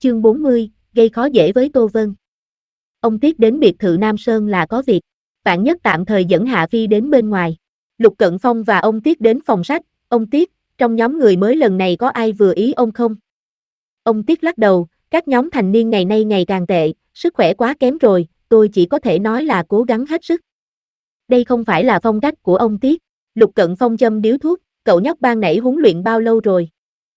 Chương 40, gây khó dễ với Tô Vân. Ông Tiết đến biệt thự Nam Sơn là có việc. Vạn Nhất tạm thời dẫn Hạ Phi đến bên ngoài. Lục Cận Phong và ông Tiết đến phòng sách. Ông Tiết, trong nhóm người mới lần này có ai vừa ý ông không? Ông Tiết lắc đầu, các nhóm thành niên ngày nay ngày càng tệ, sức khỏe quá kém rồi, tôi chỉ có thể nói là cố gắng hết sức. Đây không phải là phong cách của ông Tiết. Lục Cận Phong châm điếu thuốc, cậu nhóc ban nãy huấn luyện bao lâu rồi?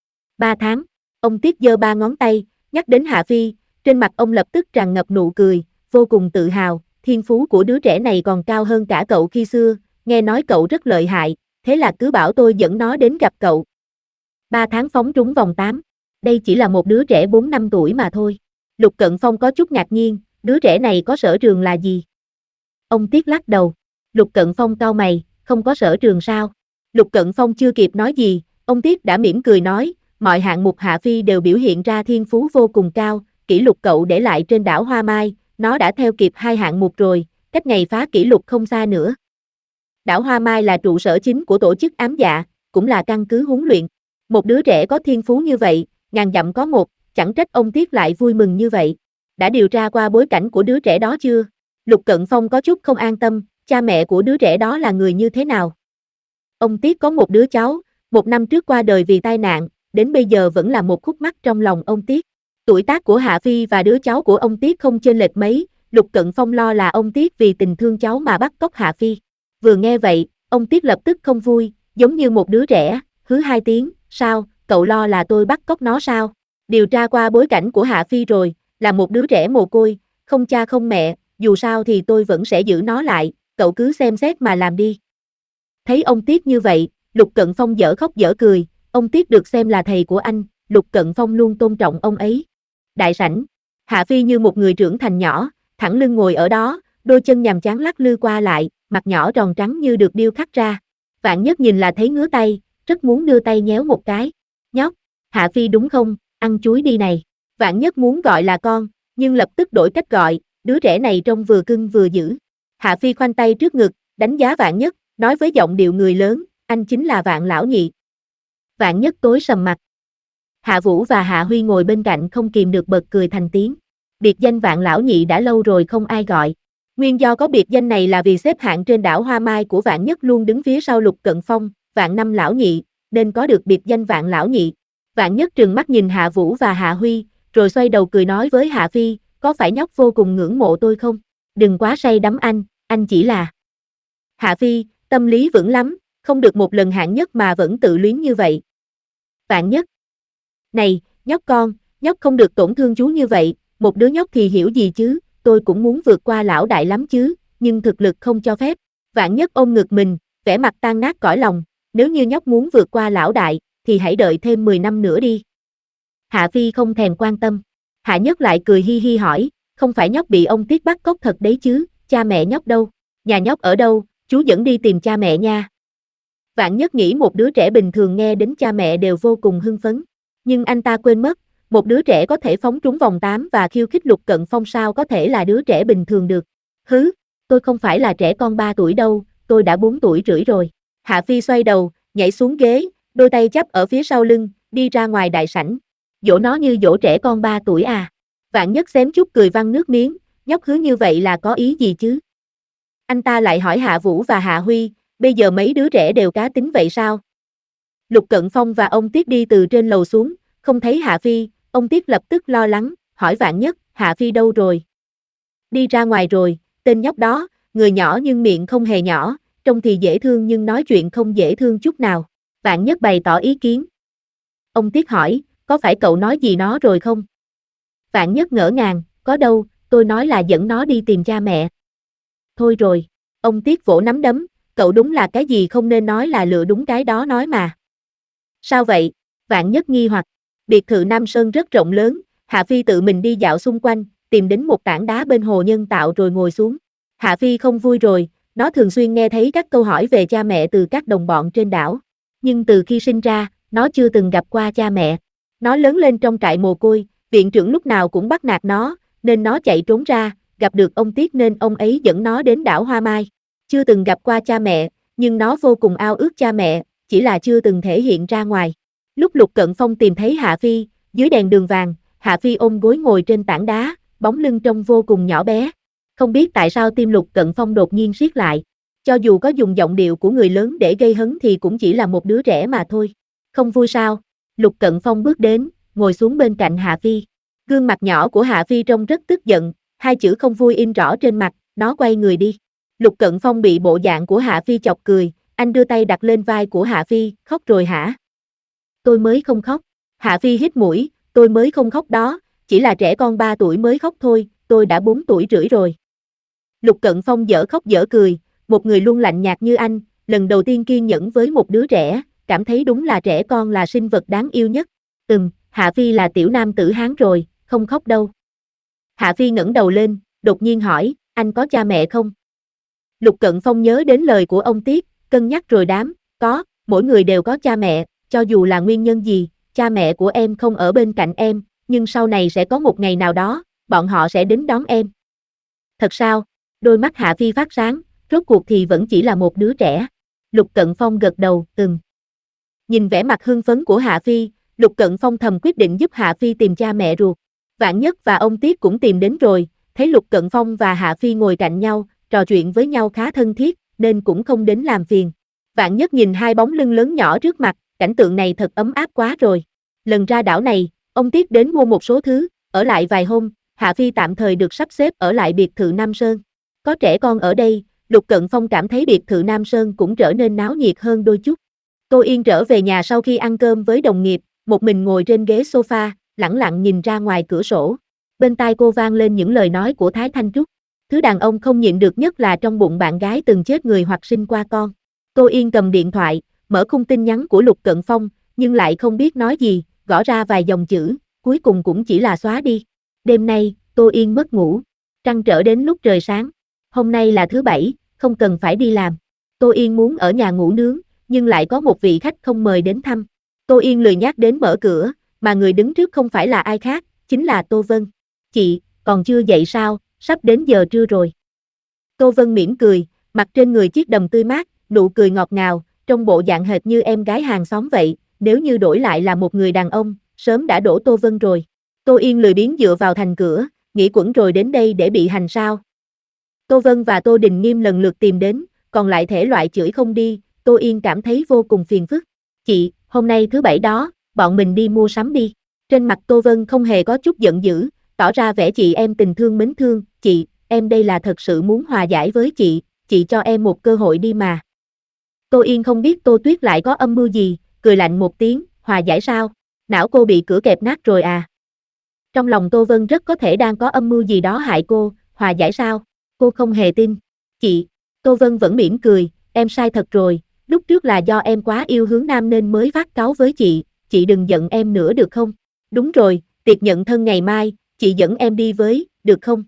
3 tháng. Ông Tiết giơ 3 ngón tay, nhắc đến Hạ Phi, trên mặt ông lập tức tràn ngập nụ cười, vô cùng tự hào, thiên phú của đứa trẻ này còn cao hơn cả cậu khi xưa, nghe nói cậu rất lợi hại, thế là cứ bảo tôi dẫn nó đến gặp cậu. 3 tháng phóng trúng vòng 8. Đây chỉ là một đứa trẻ 4 năm tuổi mà thôi. Lục Cận Phong có chút ngạc nhiên, đứa trẻ này có sở trường là gì? Ông Tiết lắc đầu. Lục Cận Phong cau mày, không có sở trường sao? Lục Cận Phong chưa kịp nói gì, ông Tiết đã mỉm cười nói, mọi hạng mục Hạ Phi đều biểu hiện ra thiên phú vô cùng cao, kỷ lục cậu để lại trên đảo Hoa Mai, nó đã theo kịp 2 hạng mục rồi, cách ngày phá kỷ lục không xa nữa. Đảo Hoa Mai là trụ sở chính của tổ chức ám dạ, cũng là căn cứ huấn luyện. Một đứa trẻ có thiên phú như vậy, ngàn dặm có một, chẳng trách ông Tiết lại vui mừng như vậy. Đã điều tra qua bối cảnh của đứa trẻ đó chưa? Lục Cận Phong có chút không an tâm, cha mẹ của đứa trẻ đó là người như thế nào? Ông Tiết có một đứa cháu, 1 năm trước qua đời vì tai nạn, đến bây giờ vẫn là một khúc mắc trong lòng ông Tiết. Tuổi tác của Hạ Phi và đứa cháu của ông Tiết không chênh lệch mấy, Lục Cận Phong lo là ông Tiết vì tình thương cháu mà bắt cóc Hạ Phi. Vừa nghe vậy, ông Tiết lập tức không vui, giống như một đứa trẻ, hứ 2 tiếng, sao, cậu lo là tôi bắt cóc nó sao? Điều tra qua bối cảnh của Hạ Phi rồi, là một đứa trẻ mồ côi, không cha không mẹ, dù sao thì tôi vẫn sẽ giữ nó lại, cậu cứ xem xét mà làm đi. Thấy ông Tiết như vậy, Lục Cận Phong dở khóc dở cười, ông Tiết được xem là thầy của anh, Lục Cận Phong luôn tôn trọng ông ấy. Đại sảnh, Hạ Phi như một người trưởng thành nhỏ, thẳng lưng ngồi ở đó, đôi chân nhàm chán lắc lư qua lại, mặt nhỏ tròn trắng như được điêu khắc ra. Vạn Nhất nhìn là thấy ngứa tay, rất muốn đưa tay nhéo một cái. Nhóc, Hạ Phi đúng không, ăn chuối đi này. Vạn Nhất muốn gọi là con, nhưng lập tức đổi cách gọi, đứa trẻ này trông vừa cưng vừa dữ. Hạ Phi khoanh tay trước ngực, đánh giá Vạn Nhất, nói với giọng điệu người lớn, anh chính là Vạn lão nhị. Vạn Nhất tối sầm mặt. Hạ Vũ và Hạ Huy ngồi bên cạnh không kìm được bật cười thành tiếng. Biệt danh Vạn lão nhị đã lâu rồi không ai gọi. Nguyên do có biệt danh này là vì xếp hạng trên đảo Hoa Mai của Vạn Nhất luôn đứng phía sau Lục Cận Phong, Vạn Năm lão nhị, nên có được biệt danh Vạn lão nhị. Vạn Nhất trừng mắt nhìn Hạ Vũ và Hạ Huy, rồi xoay đầu cười nói với Hạ Phi, có phải nhóc vô cùng ngưỡng mộ tôi không? Đừng quá say đắm anh chỉ là... Hạ Phi, tâm lý vững lắm, không được một lần hạng nhất mà vẫn tự luyến như vậy. Vạn Nhất. Này, nhóc con, nhóc không được tổn thương chú như vậy, một đứa nhóc thì hiểu gì chứ, tôi cũng muốn vượt qua lão đại lắm chứ, nhưng thực lực không cho phép. Vạn Nhất ôm ngực mình, vẻ mặt tan nát cõi lòng, nếu như nhóc muốn vượt qua lão đại, thì hãy đợi thêm 10 năm nữa đi. Hạ Phi không thèm quan tâm. Hạ Nhất lại cười hi hi hỏi, không phải nhóc bị ông Tiết bắt cóc thật đấy chứ, cha mẹ nhóc đâu, nhà nhóc ở đâu, chú dẫn đi tìm cha mẹ nha. Vạn Nhất nghĩ một đứa trẻ bình thường nghe đến cha mẹ đều vô cùng hưng phấn, nhưng anh ta quên mất, một đứa trẻ có thể phóng trúng vòng 8 và khiêu khích Lục Cận Phong sao có thể là đứa trẻ bình thường được. Hứ, tôi không phải là trẻ con 3 tuổi đâu, tôi đã 4 tuổi rưỡi rồi. Hạ Phi xoay đầu, nhảy xuống ghế, đôi tay chắp ở phía sau lưng, đi ra ngoài đại sảnh. Dỗ nó như dỗ trẻ con 3 tuổi à? Vạn Nhất xém chút cười văng nước miếng, nhóc hứa như vậy là có ý gì chứ? Anh ta lại hỏi Hạ Vũ và Hạ Huy, bây giờ mấy đứa trẻ đều cá tính vậy sao? Lục Cận Phong và ông Tiết đi từ trên lầu xuống, không thấy Hạ Phi, ông Tiết lập tức lo lắng, hỏi Vạn Nhất, Hạ Phi đâu rồi? Đi ra ngoài rồi, tên nhóc đó, người nhỏ nhưng miệng không hề nhỏ, trông thì dễ thương nhưng nói chuyện không dễ thương chút nào. Vạn Nhất bày tỏ ý kiến. Ông Tiết hỏi, có phải cậu nói gì nó rồi không? Vạn Nhất ngỡ ngàng, có đâu, tôi nói là dẫn nó đi tìm cha mẹ. Thôi rồi, ông Tiết vỗ nắm đấm, cậu đúng là cái gì không nên nói là lựa đúng cái đó nói mà. Sao vậy? Vạn Nhất nghi hoặc. Biệt thự Nam Sơn rất rộng lớn, Hạ Phi tự mình đi dạo xung quanh, tìm đến một tảng đá bên hồ nhân tạo rồi ngồi xuống. Hạ Phi không vui rồi, nó thường xuyên nghe thấy các câu hỏi về cha mẹ từ các đồng bọn trên đảo. Nhưng từ khi sinh ra, nó chưa từng gặp qua cha mẹ. Nó lớn lên trong trại mồ côi, viện trưởng lúc nào cũng bắt nạt nó, nên nó chạy trốn ra, gặp được ông Tiết nên ông ấy dẫn nó đến đảo Hoa Mai. Chưa từng gặp qua cha mẹ, nhưng nó vô cùng ao ước cha mẹ, chỉ là chưa từng thể hiện ra ngoài. Lúc Lục Cận Phong tìm thấy Hạ Phi, dưới đèn đường vàng, Hạ Phi ôm gối ngồi trên tảng đá, bóng lưng trông vô cùng nhỏ bé. Không biết tại sao tim Lục Cận Phong đột nhiên siết lại. Cho dù có dùng giọng điệu của người lớn để gây hấn thì cũng chỉ là một đứa trẻ mà thôi. Không vui sao? Lục Cận Phong bước đến, ngồi xuống bên cạnh Hạ Phi. Gương mặt nhỏ của Hạ Phi trông rất tức giận, hai chữ không vui in rõ trên mặt, nó quay người đi. Lục Cận Phong bị bộ dạng của Hạ Phi chọc cười, anh đưa tay đặt lên vai của Hạ Phi, khóc rồi hả? Tôi mới không khóc. Hạ Phi hít mũi, tôi mới không khóc đó, chỉ là trẻ con 3 tuổi mới khóc thôi, tôi đã 4 tuổi rưỡi rồi. Lục Cận Phong dở khóc dở cười, một người luôn lạnh nhạt như anh, lần đầu tiên kiên nhẫn với một đứa trẻ, cảm thấy đúng là trẻ con là sinh vật đáng yêu nhất. Hạ Phi là tiểu nam tử Hán rồi, không khóc đâu. Hạ Phi ngẩng đầu lên, đột nhiên hỏi, anh có cha mẹ không? Lục Cận Phong nhớ đến lời của ông Tiết, cân nhắc rồi đáp, có, mỗi người đều có cha mẹ, cho dù là nguyên nhân gì, cha mẹ của em không ở bên cạnh em, nhưng sau này sẽ có một ngày nào đó, bọn họ sẽ đến đón em. Thật sao? Đôi mắt Hạ Phi phát sáng, rốt cuộc thì vẫn chỉ là một đứa trẻ. Lục Cận Phong gật đầu, Nhìn vẻ mặt hưng phấn của Hạ Phi, Lục Cận Phong thầm quyết định giúp Hạ Phi tìm cha mẹ ruột. Vạn Nhất và ông Tiết cũng tìm đến rồi, thấy Lục Cận Phong và Hạ Phi ngồi cạnh nhau, trò chuyện với nhau khá thân thiết, nên cũng không đến làm phiền. Vạn Nhất nhìn hai bóng lưng lớn nhỏ trước mặt, cảnh tượng này thật ấm áp quá rồi. Lần ra đảo này, ông Tiết đến mua một số thứ, ở lại vài hôm, Hạ Phi tạm thời được sắp xếp ở lại biệt thự Nam Sơn. Có trẻ con ở đây, Lục Cận Phong cảm thấy biệt thự Nam Sơn cũng trở nên náo nhiệt hơn đôi chút. Tô Yên trở về nhà sau khi ăn cơm với đồng nghiệp, một mình ngồi trên ghế sofa, lẳng lặng nhìn ra ngoài cửa sổ. Bên tai cô vang lên những lời nói của Thái Thanh Trúc. Thứ đàn ông không nhịn được nhất là trong bụng bạn gái từng chết người hoặc sinh qua con. Tô Yên cầm điện thoại, mở khung tin nhắn của Lục Cận Phong, nhưng lại không biết nói gì, gõ ra vài dòng chữ, cuối cùng cũng chỉ là xóa đi. Đêm nay, Tô Yên mất ngủ, trăn trở đến lúc trời sáng. Hôm nay là thứ Bảy, không cần phải đi làm. Tô Yên muốn ở nhà ngủ nướng, nhưng lại có một vị khách không mời đến thăm. Tô Yên lười nhác đến mở cửa, mà người đứng trước không phải là ai khác, chính là Tô Vân. Chị, còn chưa dậy sao, sắp đến giờ trưa rồi. Tô Vân mỉm cười, mặt trên người chiếc đầm tươi mát, nụ cười ngọt ngào, trong bộ dạng hệt như em gái hàng xóm vậy, nếu như đổi lại là một người đàn ông, sớm đã đổ Tô Vân rồi. Tô Yên lười biếng dựa vào thành cửa, nghĩ quẩn rồi đến đây để bị hành sao. Tô Vân và Tô Đình Nghiêm lần lượt tìm đến, còn lại thể loại chửi không đi, Tô Yên cảm thấy vô cùng phiền phức. Chị, hôm nay thứ Bảy đó, bọn mình đi mua sắm đi. Trên mặt Tô Vân không hề có chút giận dữ, tỏ ra vẻ chị em tình thương mến thương. Chị, em đây là thật sự muốn hòa giải với chị cho em một cơ hội đi mà. Tô Yên không biết Tô Tuyết lại có âm mưu gì, cười lạnh một tiếng, hòa giải sao? Não cô bị cửa kẹp nát rồi à? Trong lòng Tô Vân rất có thể đang có âm mưu gì đó hại cô, hòa giải sao? Cô không hề tin. Chị, Tô Vân vẫn mỉm cười, em sai thật rồi, lúc trước là do em quá yêu Hướng Nam nên mới phát cáu với chị đừng giận em nữa được không? Đúng rồi, tiệc nhận thân ngày mai, chị dẫn em đi với, được không?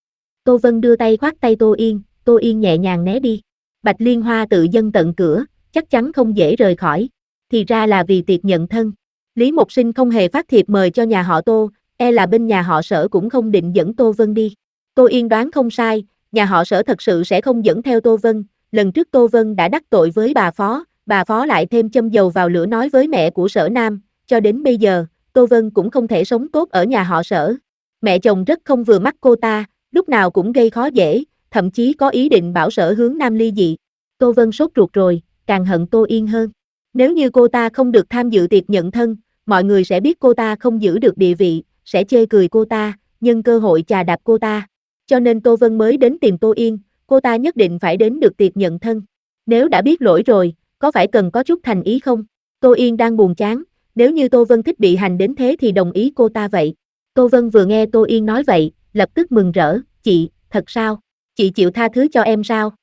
Tô Vân đưa tay khoác tay Tô Yên nhẹ nhàng né đi. Bạch Liên Hoa tự dâng tận cửa, chắc chắn không dễ rời khỏi. Thì ra là vì tiệc nhận thân. Lý Mộc Sinh không hề phát thiệp mời cho nhà họ Tô, e là bên nhà họ Sở cũng không định dẫn Tô Vân đi. Tô Yên đoán không sai, nhà họ Sở thật sự sẽ không dẫn theo Tô Vân. Lần trước Tô Vân đã đắc tội với bà Phó lại thêm châm dầu vào lửa nói với mẹ của Sở Nam, cho đến bây giờ, Tô Vân cũng không thể sống tốt ở nhà họ Sở. Mẹ chồng rất không vừa mắt cô ta, lúc nào cũng gây khó dễ, thậm chí có ý định bảo Sở Hướng Nam ly dị. Tô Vân sốt ruột rồi, càng hận Tô Yên hơn. Nếu như cô ta không được tham dự tiệc nhận thân, mọi người sẽ biết cô ta không giữ được địa vị, sẽ chê cười cô ta, nhân cơ hội chà đạp cô ta. Cho nên Tô Vân mới đến tìm Tô Yên, cô ta nhất định phải đến được tiệc nhận thân. Nếu đã biết lỗi rồi, có phải cần có chút thành ý không? Tô Yên đang buồn chán, nếu như Tô Vân thích bị hành đến thế thì đồng ý cô ta vậy. Tô Vân vừa nghe Tô Yên nói vậy, lập tức mừng rỡ, chị, thật sao? Chị chịu tha thứ cho em sao?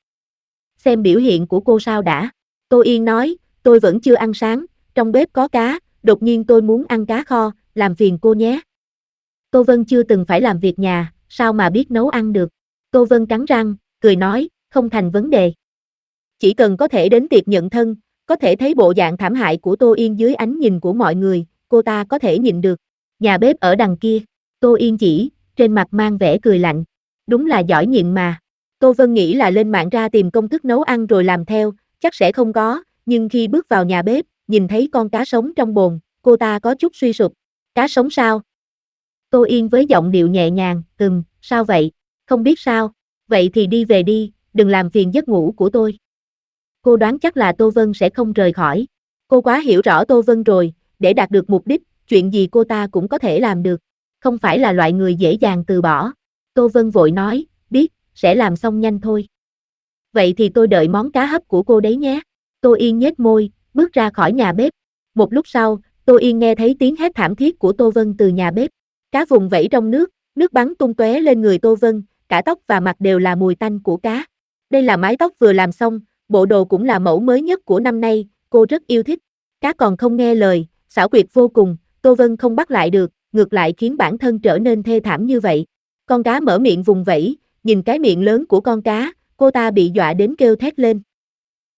Xem biểu hiện của cô sao đã. Tô Yên nói, tôi vẫn chưa ăn sáng, trong bếp có cá, đột nhiên tôi muốn ăn cá kho, làm phiền cô nhé. Tô Vân chưa từng phải làm việc nhà, sao mà biết nấu ăn được. Tô Vân cắn răng, cười nói, không thành vấn đề. Chỉ cần có thể đến tiệc nhận thân, có thể thấy bộ dạng thảm hại của Tô Yên dưới ánh nhìn của mọi người, cô ta có thể nhịn được. Nhà bếp ở đằng kia, Tô Yên chỉ, trên mặt mang vẻ cười lạnh. Đúng là giỏi nhịn mà. Tô Vân nghĩ là lên mạng ra tìm công thức nấu ăn rồi làm theo, chắc sẽ không có, nhưng khi bước vào nhà bếp, nhìn thấy con cá sống trong bồn, cô ta có chút suy sụp. Cá sống sao? Tô Yên với giọng điệu nhẹ nhàng, sao vậy, không biết sao, vậy thì đi về đi, đừng làm phiền giấc ngủ của tôi. Cô đoán chắc là Tô Vân sẽ không rời khỏi. Cô quá hiểu rõ Tô Vân rồi, để đạt được mục đích, chuyện gì cô ta cũng có thể làm được. Không phải là loại người dễ dàng từ bỏ. Tô Vân vội nói, biết, sẽ làm xong nhanh thôi. Vậy thì tôi đợi món cá hấp của cô đấy nhé. Tô Yên nhếch môi, bước ra khỏi nhà bếp. Một lúc sau, Tô Yên nghe thấy tiếng hét thảm thiết của Tô Vân từ nhà bếp. Cá vùng vẫy trong nước bắn tung tóe lên người Tô Vân, cả tóc và mặt đều là mùi tanh của cá. Đây là mái tóc vừa làm xong, bộ đồ cũng là mẫu mới nhất của năm nay, cô rất yêu thích. Cá còn không nghe lời, xảo quyệt vô cùng, Tô Vân không bắt lại được, ngược lại khiến bản thân trở nên thê thảm như vậy. Con cá mở miệng vùng vẫy, nhìn cái miệng lớn của con cá, cô ta bị dọa đến kêu thét lên.